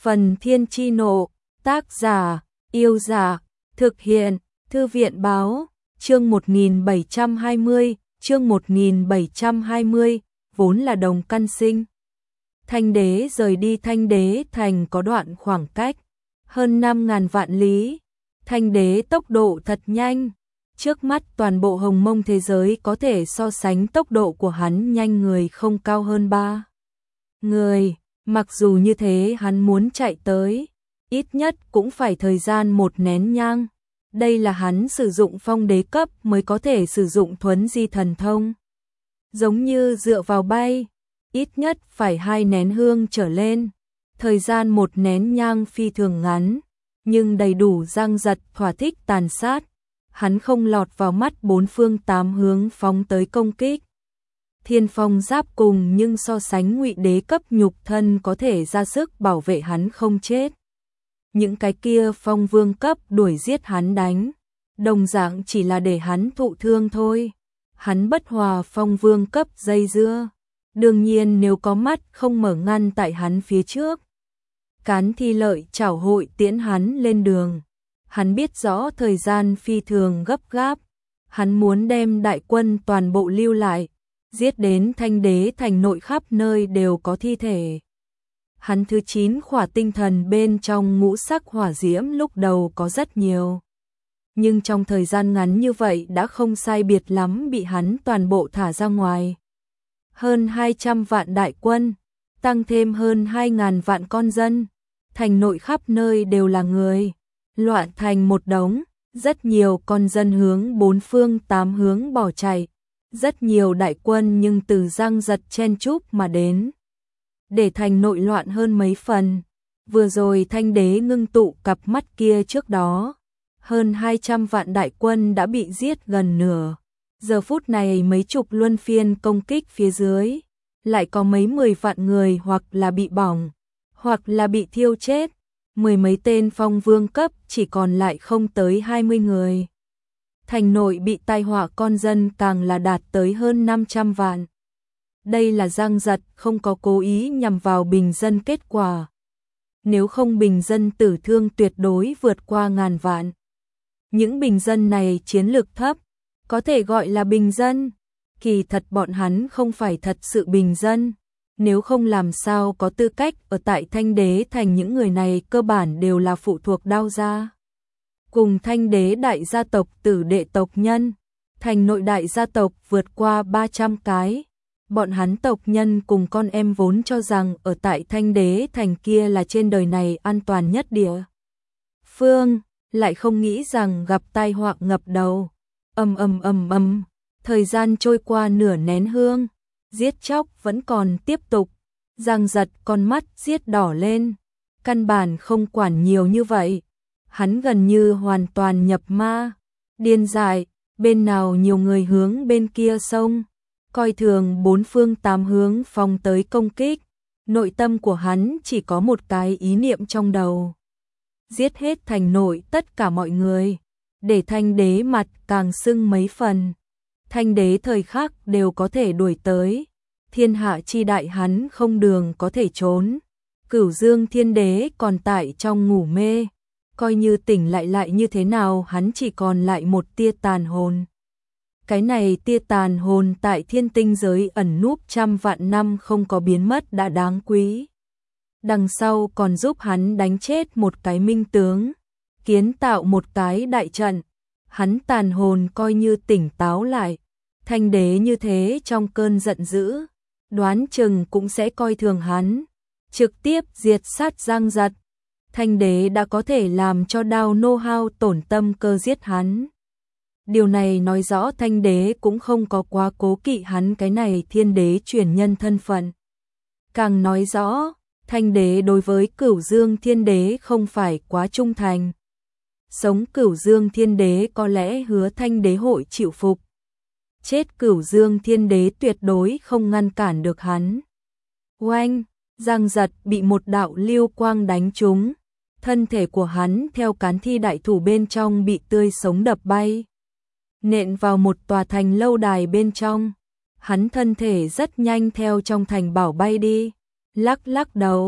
Phần Thiên Chi Nộ, tác giả, Yêu Giả, thực hiện, Thư viện Báo, chương 1720, chương 1720, vốn là đồng căn sinh. Thanh đế rời đi Thanh đế thành có đoạn khoảng cách hơn 5.000 vạn lý. Thanh đế tốc độ thật nhanh, trước mắt toàn bộ hồng mông thế giới có thể so sánh tốc độ của hắn nhanh người không cao hơn 3 người. Mặc dù như thế hắn muốn chạy tới, ít nhất cũng phải thời gian một nén nhang. Đây là hắn sử dụng phong đế cấp mới có thể sử dụng thuấn di thần thông. Giống như dựa vào bay, ít nhất phải 2 nén hương trở lên. Thời gian một nén nhang phi thường ngắn, nhưng đầy đủ răng giật thỏa thích tàn sát. Hắn không lọt vào mắt 4 phương 8 hướng phóng tới công kích. Thiên phong giáp cùng nhưng so sánh ngụy đế cấp nhục thân có thể ra sức bảo vệ hắn không chết. Những cái kia phong vương cấp đuổi giết hắn đánh, đồng dạng chỉ là để hắn thụ thương thôi. Hắn bất hòa phong vương cấp dây dưa. Đương nhiên nếu có mắt không mở ngăn tại hắn phía trước. Cán Thi Lợi chảo hội tiễn hắn lên đường. Hắn biết rõ thời gian phi thường gấp gáp. Hắn muốn đem đại quân toàn bộ lưu lại, giết đến Thanh đế thành nội khắp nơi đều có thi thể. Hắn thứ 9 khỏa tinh thần bên trong ngũ sắc hỏa diễm lúc đầu có rất nhiều. Nhưng trong thời gian ngắn như vậy đã không sai biệt lắm bị hắn toàn bộ thả ra ngoài. Hơn 200 vạn đại quân, tăng thêm hơn 2.000 vạn con dân. Thành nội khắp nơi đều là người, loạn thành một đống, rất nhiều con dân hướng 4 phương 8 hướng bỏ chạy. Rất nhiều đại quân nhưng từ răng giật chen chúc mà đến, để thành nội loạn hơn mấy phần. Vừa rồi Thanh đế ngưng tụ cặp mắt kia trước đó, hơn 200 vạn đại quân đã bị giết gần nửa. Giờ phút này mấy chục luân phiên công kích phía dưới, lại có mấy 10 vạn người hoặc là bị bỏng, hoặc là bị thiêu chết. 10 mấy tên phong vương cấp chỉ còn lại không tới 20 người. Thành nội bị tai họa con dân càng là đạt tới hơn 500 vạn. Đây là răng giật không có cố ý nhằm vào bình dân kết quả. Nếu không bình dân tử thương tuyệt đối vượt qua ngàn vạn. Những bình dân này chiến lược thấp, có thể gọi là bình dân. Kỳ thật bọn hắn không phải thật sự bình dân. Nếu không làm sao có tư cách ở tại Thanh đế thành, những người này cơ bản đều là phụ thuộc Đao gia. Cùng Thanh đế đại gia tộc tử đệ tộc nhân, thành nội đại gia tộc vượt qua 300 cái. Bọn hắn tộc nhân cùng con em vốn cho rằng ở tại Thanh đế thành kia là trên đời này an toàn nhất địa phương, lại không nghĩ rằng gặp tai họa ngập đầu. Thời gian trôi qua nửa nén hương, giết chóc vẫn còn tiếp tục. Giang giật con mắt giết đỏ lên, căn bản không quản nhiều như vậy. Hắn gần như hoàn toàn nhập ma, điên dại, bên nào nhiều người hướng bên kia xông, coi thường 4 phương 8 hướng phóng tới công kích. Nội tâm của hắn chỉ có một cái ý niệm trong đầu: giết hết thành nội tất cả mọi người, để Thanh đế mặt càng sưng mấy phần. Thanh đế thời khắc đều có thể đuổi tới, thiên hạ chi đại hắn không đường có thể trốn. Cửu Dương Thiên đế còn tại trong ngủ mê, coi như tỉnh lại như thế nào hắn chỉ còn lại một tia tàn hồn. Cái này tia tàn hồn tại thiên tinh giới ẩn núp trăm vạn năm không có biến mất đã đáng quý. Đằng sau còn giúp hắn đánh chết một cái minh tướng, kiến tạo một cái đại trận. Hắn tàn hồn coi như tỉnh táo lại. Thanh đế như thế trong cơn giận dữ, đoán chừng cũng sẽ coi thường hắn, trực tiếp diệt sát Giang giật. Thanh đế đã có thể làm cho Đao nô hao tổn tâm cơ giết hắn. Điều này nói rõ Thanh đế cũng không có quá cố kỵ hắn cái này thiên đế truyền nhân thân phận. Càng nói rõ, Thanh đế đối với Cửu Dương Thiên đế không phải quá trung thành. Sống Cửu Dương Thiên đế có lẽ hứa Thanh đế hội chịu phục. Chết Cửu Dương Thiên đế tuyệt đối không ngăn cản được hắn. Oanh, Giang giật bị một đạo lưu quang đánh trúng. Thân thể của hắn theo cán thi đại thủ bên trong bị tươi sống đập bay, nện vào một tòa thành lâu đài bên trong. Hắn thân thể rất nhanh theo trong thành bảo bay đi, lắc lắc đầu,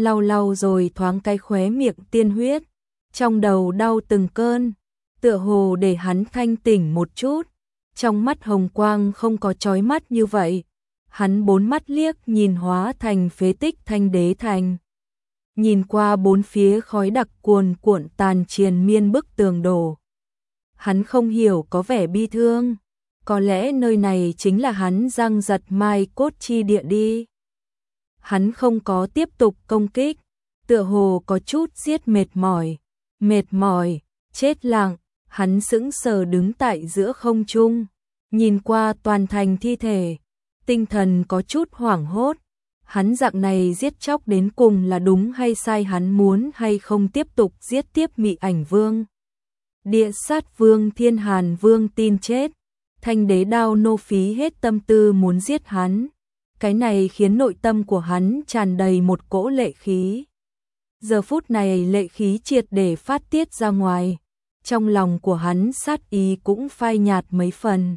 lau lau rồi thoáng cái khóe miệng tiên huyết, trong đầu đau từng cơn, tựa hồ để hắn thanh tỉnh một chút. Trong mắt hồng quang không có chói mắt như vậy, hắn bốn mắt liếc nhìn hóa thành phế tích Thanh Đế Thành. Nhìn qua bốn phía khói đặc cuồn cuộn tàn triền miên bức tường đổ. Hắn không hiểu có vẻ bi thương, có lẽ nơi này chính là hắn Giang Giật mai cốt chi địa đi. Hắn không có tiếp tục công kích, tựa hồ có chút giết mệt mỏi, chết lặng, hắn sững sờ đứng tại giữa không trung, nhìn qua toàn thành thi thể, tinh thần có chút hoảng hốt. Hắn dạng này giết chóc đến cùng là đúng hay sai, hắn muốn hay không tiếp tục giết tiếp Mị Ảnh Vương. Địa Sát Vương Thiên Hàn Vương tin chết, Thanh Đế Đao Nô phí hết tâm tư muốn giết hắn. Cái này khiến nội tâm của hắn tràn đầy một cỗ lệ khí. Giờ phút này lệ khí triệt để phát tiết ra ngoài, trong lòng của hắn sát ý cũng phai nhạt mấy phần.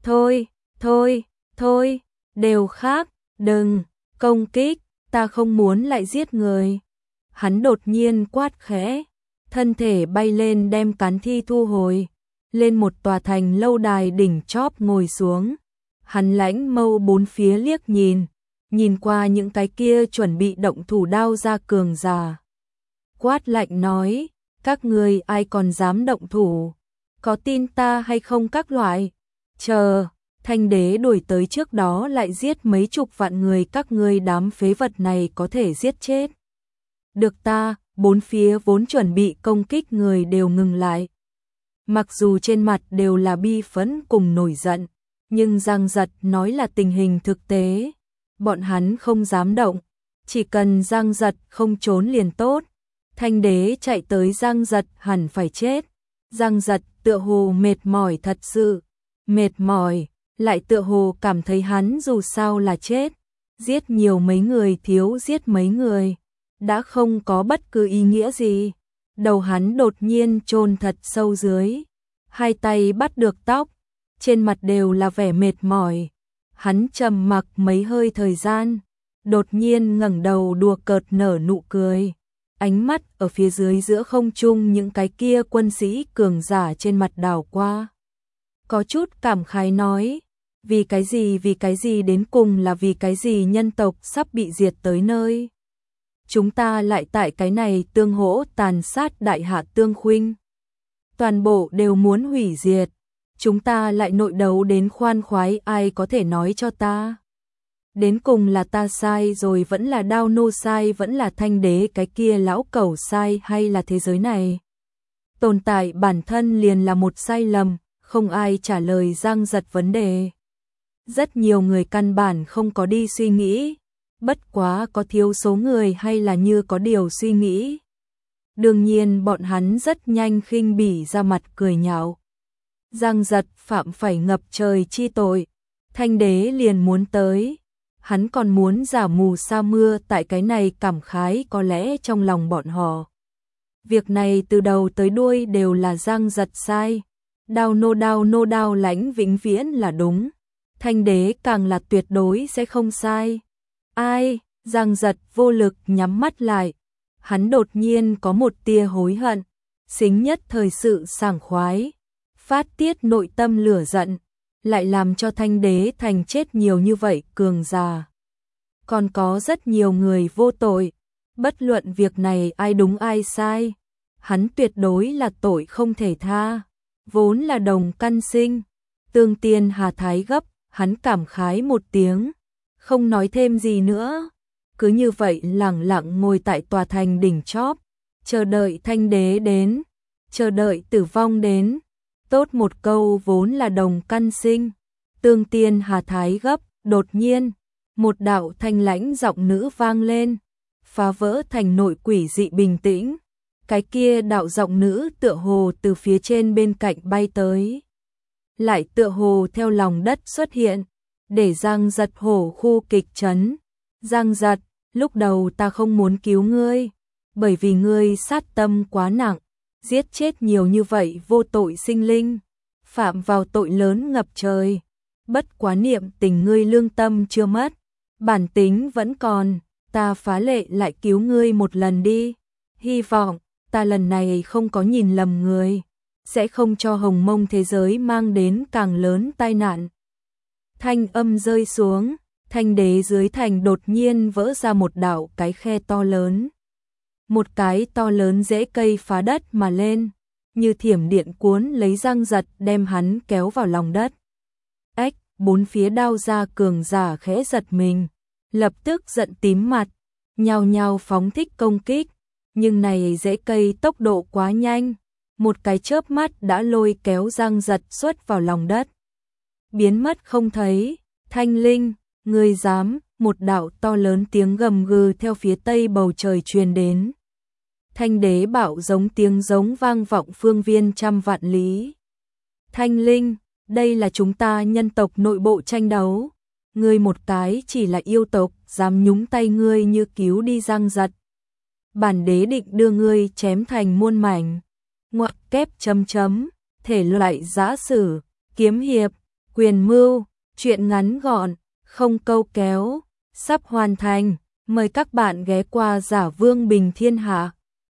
Thôi, đều khác, đừng công kích, ta không muốn lại giết người. Hắn đột nhiên quát khẽ, thân thể bay lên đem cán thi thu hồi, lên một tòa thành lâu đài đỉnh chóp ngồi xuống. Hắn lãnh mâu bốn phía liếc nhìn qua những cái kia chuẩn bị động thủ đao ra cường giả. Quát lạnh nói, các ngươi ai còn dám động thủ, có tin ta hay không các loại, chờ, Thanh Đế đuổi tới trước đó lại giết mấy chục vạn người, các ngươi đám phế vật này có thể giết chết được ta. Bốn phía vốn chuẩn bị công kích người đều ngừng lại. Mặc dù trên mặt đều là bi phẫn cùng nổi giận, nhưng Giang Giật nói là tình hình thực tế, bọn hắn không dám động, chỉ cần Giang Giật không trốn liền tốt. Thanh Đế chạy tới, Giang Giật hẳn phải chết. Giang Giật tựa hồ mệt mỏi, thật sự mệt mỏi, lại tựa hồ cảm thấy hắn dù sao là chết, giết nhiều mấy người thiếu giết mấy người đã không có bất cứ ý nghĩa gì. Đầu hắn đột nhiên chôn thật sâu dưới, hai tay bắt được tóc, trên mặt đều là vẻ mệt mỏi. Hắn trầm mặc mấy hơi thời gian, đột nhiên ngẩng đầu đùa cợt nở nụ cười. Ánh mắt ở phía dưới giữa không trung những cái kia quân sĩ cường giả trên mặt đảo qua. Có chút cảm khái nói, vì cái gì đến cùng là vì cái gì nhân tộc sắp bị diệt tới nơi. Chúng ta lại tại cái này tương hỗ tàn sát đại hạ tương khuynh. Toàn bộ đều muốn hủy diệt. Chúng ta lại nội đấu đến khoan khoái, ai có thể nói cho ta. Đến cùng là ta sai rồi, vẫn là Đao Nô sai, vẫn là Thanh Đế cái kia lão cẩu sai, hay là thế giới này tồn tại bản thân liền là một sai lầm. Không ai trả lời Giang Giật vấn đề. Rất nhiều người căn bản không có đi suy nghĩ, bất quá có thiếu số người hay là như có điều suy nghĩ. Đương nhiên bọn hắn rất nhanh khinh bỉ ra mặt cười nhạo. Giang Giật phạm phải ngập trời chi tội, Thanh Đế liền muốn tới, hắn còn muốn giả mù sa mưa tại cái này cảm khái. Có lẽ trong lòng bọn họ, việc này từ đầu tới đuôi đều là Giang Giật sai. Đao nô lãnh vĩnh viễn là đúng, Thanh Đế càng là tuyệt đối sẽ không sai. Ai? Giang Giật vô lực nhắm mắt lại, hắn đột nhiên có một tia hối hận, xính nhất thời sự sảng khoái, phát tiết nội tâm lửa giận, lại làm cho Thanh Đế thành chết nhiều như vậy cường giả. Còn có rất nhiều người vô tội, bất luận việc này ai đúng ai sai, hắn tuyệt đối là tội không thể tha, vốn là đồng căn sinh. Tương Tiên Hà Thái gấp, hắn cảm khái một tiếng, không nói thêm gì nữa, cứ như vậy lẳng lặng ngồi tại tòa thành đỉnh chóp, chờ đợi Thanh Đế đến, chờ đợi tử vong đến. Tốt một câu vốn là đồng căn sinh. Tương Tiên Hà Thái gấp, đột nhiên, một đạo thanh lãnh giọng nữ vang lên, phá vỡ thành nội quỷ dị bình tĩnh. Cái kia đạo giọng nữ tựa hồ từ phía trên bên cạnh bay tới, lại tựa hồ theo lòng đất xuất hiện, để Giang Giật hổ khu kịch chấn. Giang Giật, lúc đầu ta không muốn cứu ngươi, bởi vì ngươi sát tâm quá nặng, giết chết nhiều như vậy vô tội sinh linh, phạm vào tội lớn ngập trời. Bất quá niệm tình ngươi lương tâm chưa mất, bản tính vẫn còn, ta phá lệ lại cứu ngươi một lần đi, hy vọng ta lần này không có nhìn lầm người, sẽ không cho hồng mông thế giới mang đến càng lớn tai nạn. Thanh âm rơi xuống, thanh đế dưới thành đột nhiên vỡ ra một đạo cái khe to lớn. Một cái to lớn rễ cây phá đất mà lên, như thiểm điện cuốn lấy răng giật đem hắn kéo vào lòng đất. Ếch, bốn phía đao ra cường giả khẽ giật mình, lập tức giận tím mặt, nhao nhao phóng thích công kích, nhưng này rễ cây tốc độ quá nhanh, một cái chớp mắt đã lôi kéo răng giật xuất vào lòng đất. Biến mất không thấy, Thanh Linh, ngươi dám, một đạo to lớn tiếng gầm gừ theo phía tây bầu trời truyền đến. Thanh đế bảo giống tiếng giống vang vọng phương viên trăm vạn lý. Thanh Linh, đây là chúng ta nhân tộc nội bộ tranh đấu. Ngươi một cái chỉ là yêu tộc, dám nhúng tay ngươi như cứu đi răng giật. Bản đế định đưa ngươi chém thành muôn mảnh. Ngoặc kép chấm chấm, thể loại giã sử, kiếm hiệp, quyền mưu, truyện ngắn gọn, không câu kéo, sắp hoàn thành. Mời các bạn ghé qua Giả Vương Bình Thiên Hạ.